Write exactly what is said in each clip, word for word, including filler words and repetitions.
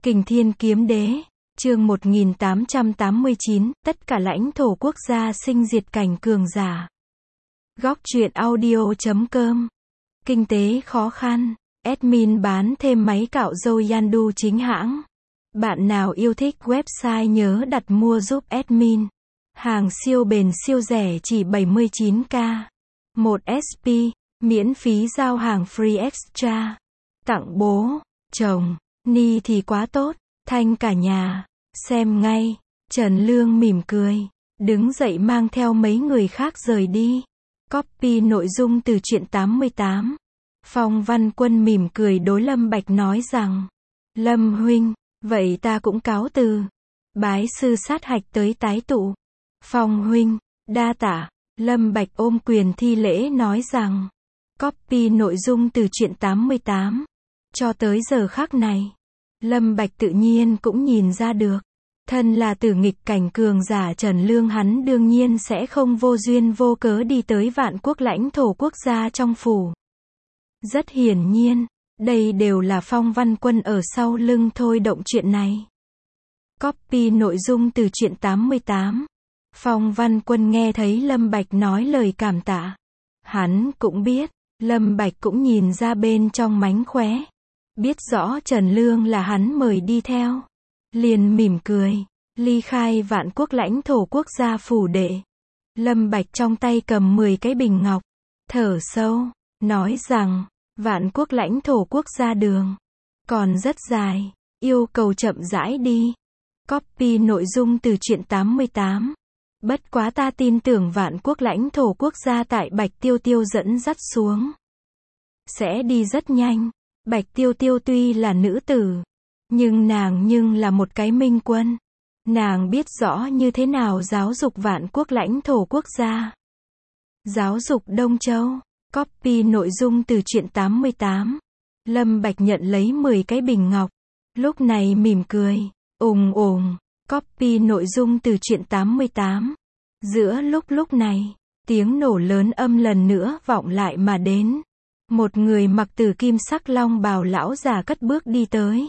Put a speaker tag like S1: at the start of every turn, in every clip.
S1: Kình Thiên Kiếm Đế, chương một nghìn tám trăm tám mươi chín, tất cả lãnh thổ quốc gia sinh diệt cảnh cường giả. Góc truyện audio chấm com. Kinh tế khó khăn, admin bán thêm máy cạo râu Yandu chính hãng. Bạn nào yêu thích website nhớ đặt mua giúp admin. Hàng siêu bền siêu rẻ chỉ bảy mươi chín k. một ét pê, miễn phí giao hàng free extra. Tặng bố, chồng, ni thì quá tốt, thanh cả nhà. Xem ngay, Trần Lương mỉm cười, đứng dậy mang theo mấy người khác rời đi. Copy nội dung từ truyện tám mươi tám. Phong Văn Quân mỉm cười đối Lâm Bạch nói rằng, Lâm huynh, vậy ta cũng cáo từ. Bái sư sát hạch tới tái tụ. Phong huynh, đa tạ. Lâm Bạch ôm quyền thi lễ nói rằng, copy nội dung từ truyện tám mươi tám. Cho tới giờ khắc này, Lâm Bạch tự nhiên cũng nhìn ra được, thân là tử nghịch cảnh cường giả Trần Lương hắn đương nhiên sẽ không vô duyên vô cớ đi tới vạn quốc lãnh thổ quốc gia trong phủ. Rất hiển nhiên, đây đều là Phong Văn Quân ở sau lưng thôi động chuyện này. Copy nội dung từ truyện tám mươi tám. Phong Văn Quân nghe thấy Lâm Bạch nói lời cảm tạ. Hắn cũng biết, Lâm Bạch cũng nhìn ra bên trong mánh khóe. Biết rõ Trần Lương là hắn mời đi theo. Liền mỉm cười, ly khai vạn quốc lãnh thổ quốc gia phủ đệ. Lâm Bạch trong tay cầm mười cái bình ngọc. Thở sâu, nói rằng, vạn quốc lãnh thổ quốc gia đường còn rất dài, yêu cầu chậm rãi đi. Copy nội dung từ truyện tám mươi tám. Bất quá ta tin tưởng vạn quốc lãnh thổ quốc gia tại Bạch Tiêu Tiêu dẫn dắt xuống sẽ đi rất nhanh. Bạch Tiêu Tiêu tuy là nữ tử, nhưng nàng nhưng là một cái minh quân. Nàng biết rõ như thế nào giáo dục vạn quốc lãnh thổ quốc gia. Giáo dục Đông Châu. Copy nội dung từ truyện tám mươi tám. Lâm Bạch nhận lấy mười cái bình ngọc. Lúc này mỉm cười, ùng ùng. Copy nội dung từ truyện tám mươi tám. Giữa lúc lúc này, tiếng nổ lớn âm lần nữa vọng lại mà đến. Một người mặc tử kim sắc long bào lão già cất bước đi tới.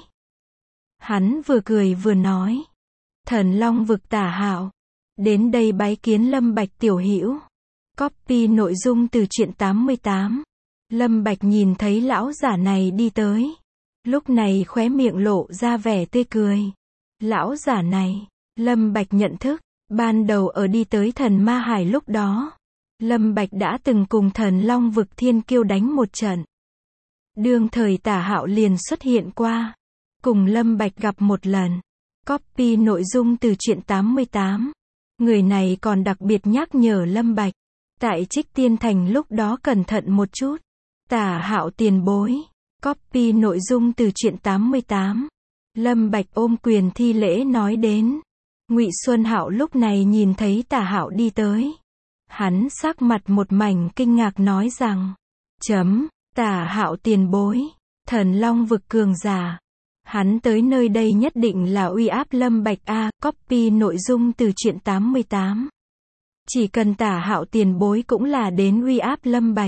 S1: Hắn vừa cười vừa nói, Thần Long vực Tả Hạo, đến đây bái kiến Lâm Bạch tiểu hữu. Copy nội dung từ truyện tám mươi tám. Lâm Bạch nhìn thấy lão giả này đi tới. Lúc này khóe miệng lộ ra vẻ tươi cười. Lão giả này, Lâm Bạch nhận thức, ban đầu ở đi tới Thần Ma Hải lúc đó. Lâm Bạch đã từng cùng Thần Long vực Thiên Kiêu đánh một trận. Đương thời Tả Hạo liền xuất hiện qua, cùng Lâm Bạch gặp một lần. Copy nội dung từ truyện tám mươi tám. Người này còn đặc biệt nhắc nhở Lâm Bạch, tại Trích Tiên Thành lúc đó cẩn thận một chút. Tả Hạo tiền bối. Copy nội dung từ truyện tám mươi tám. Lâm Bạch ôm quyền thi lễ nói đến. Ngụy Xuân Hạo lúc này nhìn thấy Tả Hạo đi tới. Hắn sắc mặt một mảnh kinh ngạc nói rằng, chấm, Tả Hạo tiền bối, Thần Long vực cường giả. Hắn tới nơi đây nhất định là uy áp Lâm Bạch a. Copy nội dung từ truyện tám mươi tám. Chỉ cần Tả Hạo tiền bối cũng là đến uy áp Lâm Bạch.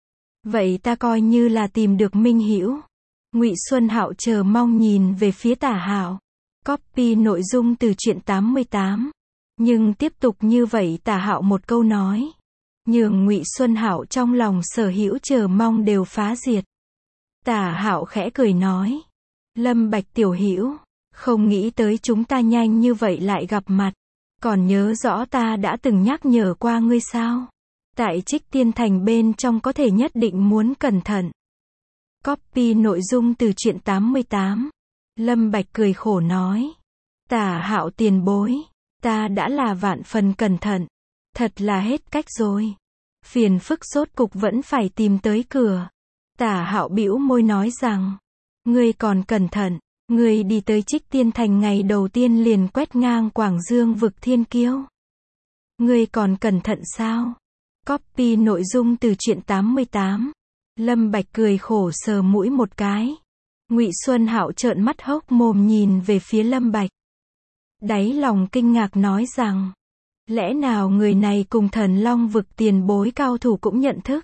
S1: Vậy ta coi như là tìm được minh hữu. Ngụy Xuân Hạo chờ mong nhìn về phía Tả Hạo. Copy nội dung từ truyện tám mươi tám. Nhưng tiếp tục như vậy Tả Hạo một câu nói, nhường Ngụy Xuân Hạo trong lòng sở hữu chờ mong đều phá diệt. Tả Hạo khẽ cười nói, Lâm Bạch tiểu hữu, không nghĩ tới chúng ta nhanh như vậy lại gặp mặt. Còn nhớ rõ ta đã từng nhắc nhở qua ngươi sao? Tại Trích Tiên Thành bên trong có thể nhất định muốn cẩn thận. Copy nội dung từ truyện tám mươi tám. Lâm Bạch cười khổ nói, Tả Hạo tiền bối, ta đã là vạn phần cẩn thận. Thật là hết cách rồi. Phiền phức rốt cục vẫn phải tìm tới cửa. Tả Hạo bĩu môi nói rằng, ngươi còn cẩn thận. Ngươi đi tới Trích Tiên Thành ngày đầu tiên liền quét ngang Quảng Dương vực Thiên Kiêu. Ngươi còn cẩn thận sao? Copy nội dung từ truyện tám mươi tám. Lâm Bạch cười khổ sờ mũi một cái. Ngụy Xuân Hạo trợn mắt hốc mồm nhìn về phía Lâm Bạch. Đáy lòng kinh ngạc nói rằng, lẽ nào người này cùng Thần Long vực tiền bối cao thủ cũng nhận thức?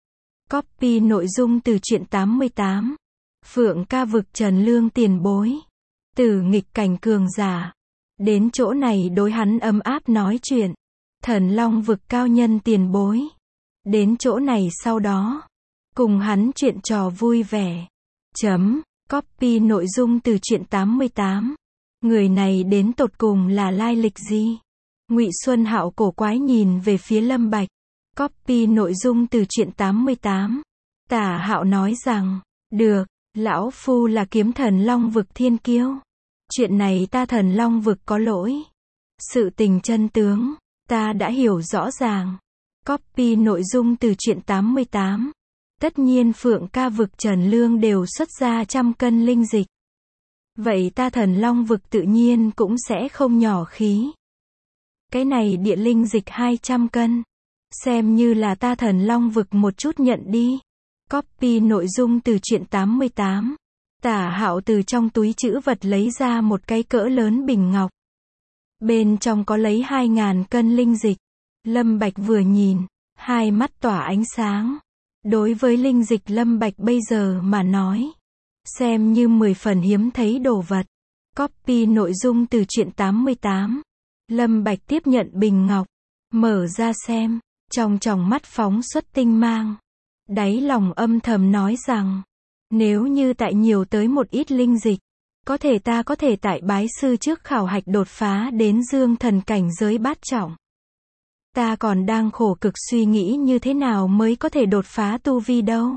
S1: Copy nội dung từ truyện tám mươi tám. Phượng Ca vực Trần Lương tiền bối. Từ nghịch cảnh cường giả. Đến chỗ này đối hắn ấm áp nói chuyện. Thần Long vực cao nhân tiền bối. Đến chỗ này sau đó. Cùng hắn chuyện trò vui vẻ. Chấm. Copy nội dung từ truyện tám mươi tám. Người này đến tột cùng là lai lịch gì? Ngụy Xuân Hạo cổ quái nhìn về phía Lâm Bạch. Copy nội dung từ truyện tám mươi tám. Tả Hạo nói rằng, được, lão phu là kiếm thần Long vực thiên kiêu. Chuyện này ta thần Long vực có lỗi. Sự tình chân tướng, ta đã hiểu rõ ràng. Copy nội dung từ truyện tám mươi tám. Tất nhiên Phượng ca vực Trần Lương đều xuất ra trăm cân linh dịch. Vậy ta thần Long vực tự nhiên cũng sẽ không nhỏ khí. Cái này địa linh dịch hai trăm cân. Xem như là ta thần Long vực một chút nhận đi. Copy nội dung từ truyện tám mươi tám. Tả Hạo từ trong túi trữ vật lấy ra một cái cỡ lớn bình ngọc. Bên trong có lấy hai ngàn cân linh dịch. Lâm Bạch vừa nhìn, hai mắt tỏa ánh sáng. Đối với linh dịch Lâm Bạch bây giờ mà nói, xem như mười phần hiếm thấy đồ vật. Copy nội dung từ truyện tám mươi tám. Lâm Bạch tiếp nhận bình ngọc, mở ra xem, trong tròng mắt phóng xuất tinh mang. Đáy lòng âm thầm nói rằng, nếu như tại nhiều tới một ít linh dịch, có thể ta có thể tại bái sư trước khảo hạch đột phá đến dương thần cảnh giới bát trọng. Ta còn đang khổ cực suy nghĩ như thế nào mới có thể đột phá tu vi đâu.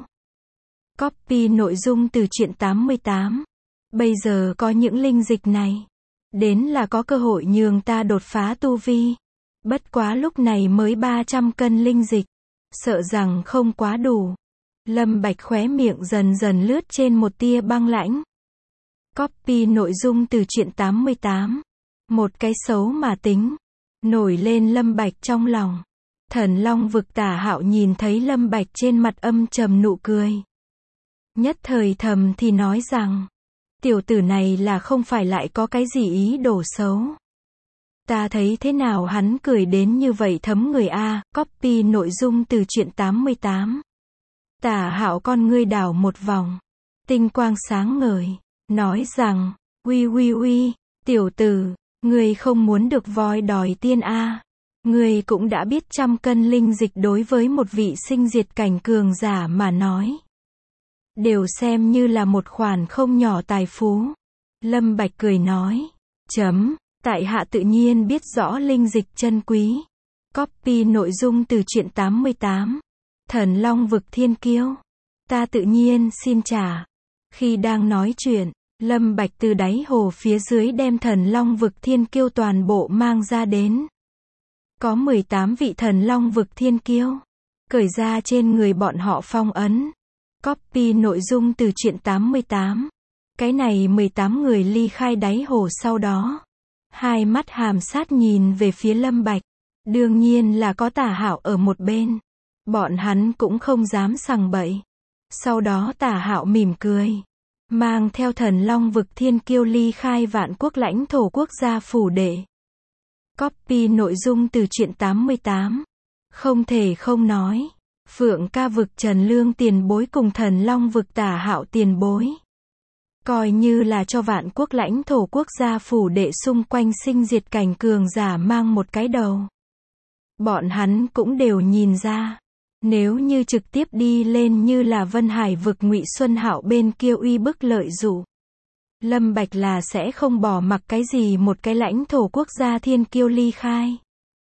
S1: Copy nội dung từ truyện tám mươi tám. Bây giờ có những linh dịch này, đến là có cơ hội nhường ta đột phá tu vi. Bất quá lúc này mới ba trăm cân linh dịch, sợ rằng không quá đủ. Lâm Bạch khóe miệng dần dần lướt trên một tia băng lãnh. Copy nội dung từ truyện tám mươi tám. Một cái xấu mà tính, nổi lên Lâm Bạch trong lòng. Thần Long vực Tả Hạo nhìn thấy Lâm Bạch trên mặt âm trầm nụ cười. Nhất thời thầm thì nói rằng, tiểu tử này là không phải lại có cái gì ý đồ xấu. Ta thấy thế nào hắn cười đến như vậy thấm người a. Copy nội dung từ truyện tám mươi tám. Tả Hạo con ngươi đảo một vòng, tinh quang sáng ngời, nói rằng, uy uy uy, tiểu tử, ngươi không muốn được voi đòi tiên a. Ngươi cũng đã biết trăm cân linh dịch đối với một vị sinh diệt cảnh cường giả mà nói, đều xem như là một khoản không nhỏ tài phú. Lâm Bạch cười nói, chấm, tại hạ tự nhiên biết rõ linh dịch chân quý. Copy nội dung từ truyện tám mươi tám. Thần Long vực thiên kiêu. Ta tự nhiên xin trả. Khi đang nói chuyện, Lâm Bạch từ đáy hồ phía dưới đem thần Long vực thiên kiêu toàn bộ mang ra đến. Có mười tám vị thần Long vực thiên kiêu. Cởi ra trên người bọn họ phong ấn. Copy nội dung từ truyện tám mươi tám. Cái này mười tám người ly khai đáy hồ sau đó. Hai mắt hàm sát nhìn về phía Lâm Bạch. Đương nhiên là có Tả Hạo ở một bên. Bọn hắn cũng không dám sằng bậy. Sau đó Tả Hạo mỉm cười, mang theo thần Long vực thiên kiêu ly khai vạn quốc lãnh thổ quốc gia phủ đệ. Copy nội dung từ truyện tám mươi tám. Không thể không nói, Phượng ca vực Trần Lương tiền bối cùng thần Long vực Tả Hạo tiền bối, coi như là cho vạn quốc lãnh thổ quốc gia phủ đệ xung quanh sinh diệt cảnh cường giả mang một cái đầu. Bọn hắn cũng đều nhìn ra, nếu như trực tiếp đi lên như là Vân Hải vực Ngụy Xuân Hạo bên kia uy bức lợi dụ, Lâm Bạch là sẽ không bỏ mặc cái gì một cái lãnh thổ quốc gia thiên kiêu ly khai.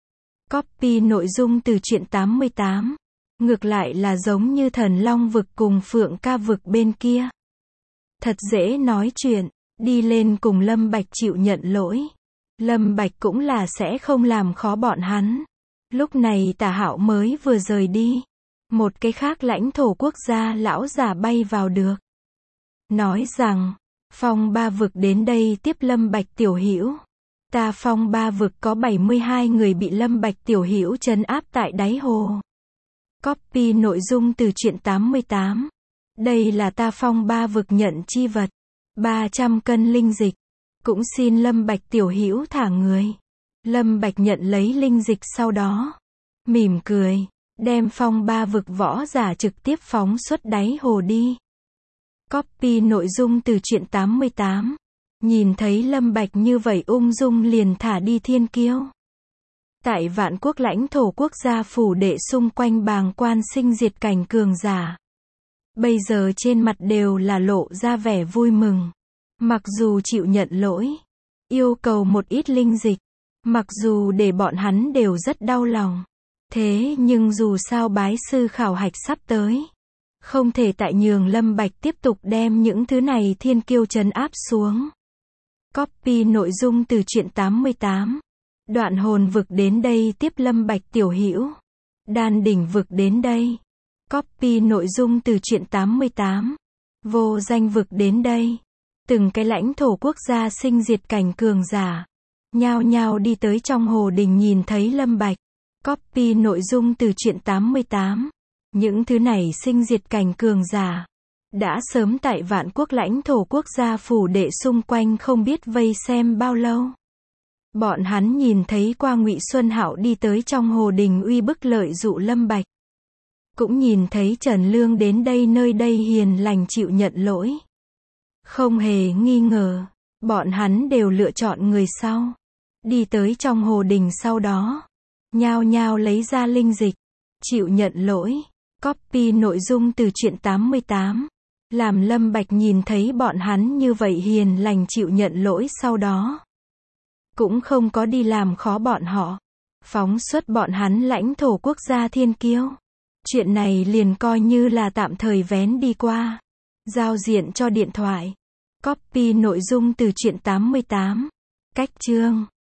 S1: Copy nội dung từ truyện tám mươi tám. Ngược lại là giống như thần Long vực cùng Phượng ca vực bên kia. Thật dễ nói chuyện, đi lên cùng Lâm Bạch chịu nhận lỗi. Lâm Bạch cũng là sẽ không làm khó bọn hắn. Lúc này Tả Hạo mới vừa rời đi. Một cái khác lãnh thổ quốc gia lão giả bay vào được. Nói rằng, Phong Ba vực đến đây tiếp Lâm Bạch tiểu hữu. Ta Phong Ba vực có bảy mươi hai người bị Lâm Bạch tiểu hữu trấn áp tại đáy hồ. Copy nội dung từ truyện tám mươi tám. Đây là ta Phong Ba vực nhận chi vật. ba trăm cân linh dịch. Cũng xin Lâm Bạch tiểu hữu thả người. Lâm Bạch nhận lấy linh dịch sau đó, mỉm cười, đem Phong Ba vực võ giả trực tiếp phóng xuất đáy hồ đi. Copy nội dung từ truyện tám mươi tám. Nhìn thấy Lâm Bạch như vậy ung dung liền thả đi thiên kiêu. Tại vạn quốc lãnh thổ quốc gia phủ đệ xung quanh bàng quan sinh diệt cảnh cường giả. Bây giờ trên mặt đều là lộ ra vẻ vui mừng. Mặc dù chịu nhận lỗi, yêu cầu một ít linh dịch, mặc dù để bọn hắn đều rất đau lòng. Thế nhưng dù sao bái sư khảo hạch sắp tới. Không thể tại nhường Lâm Bạch tiếp tục đem những thứ này thiên kiêu trấn áp xuống. Copy nội dung từ truyện tám mươi tám. Đoạn hồn vực đến đây tiếp Lâm Bạch tiểu hữu. Đan đỉnh vực đến đây. Copy nội dung từ truyện tám mươi tám. Vô danh vực đến đây. Từng cái lãnh thổ quốc gia sinh diệt cảnh cường giả. Nhao nhao đi tới trong hồ đình nhìn thấy Lâm Bạch. Copy nội dung từ truyện tám mươi tám. Những thứ này sinh diệt cảnh cường giả. Đã sớm tại vạn quốc lãnh thổ quốc gia phủ đệ xung quanh không biết vây xem bao lâu. Bọn hắn nhìn thấy qua Ngụy Xuân Hạo đi tới trong hồ đình uy bức lợi dụ Lâm Bạch. Cũng nhìn thấy Trần Lương đến đây nơi đây hiền lành chịu nhận lỗi. Không hề nghi ngờ, bọn hắn đều lựa chọn người sau. Đi tới trong hồ đình sau đó. Nhao nhao lấy ra linh dịch. Chịu nhận lỗi. Copy nội dung từ truyện tám mươi tám. Làm Lâm Bạch nhìn thấy bọn hắn như vậy hiền lành chịu nhận lỗi sau đó. Cũng không có đi làm khó bọn họ. Phóng xuất bọn hắn lãnh thổ quốc gia thiên kiêu. Chuyện này liền coi như là tạm thời vén đi qua. Giao diện cho điện thoại. Copy nội dung từ truyện tám mươi tám. Cách chương.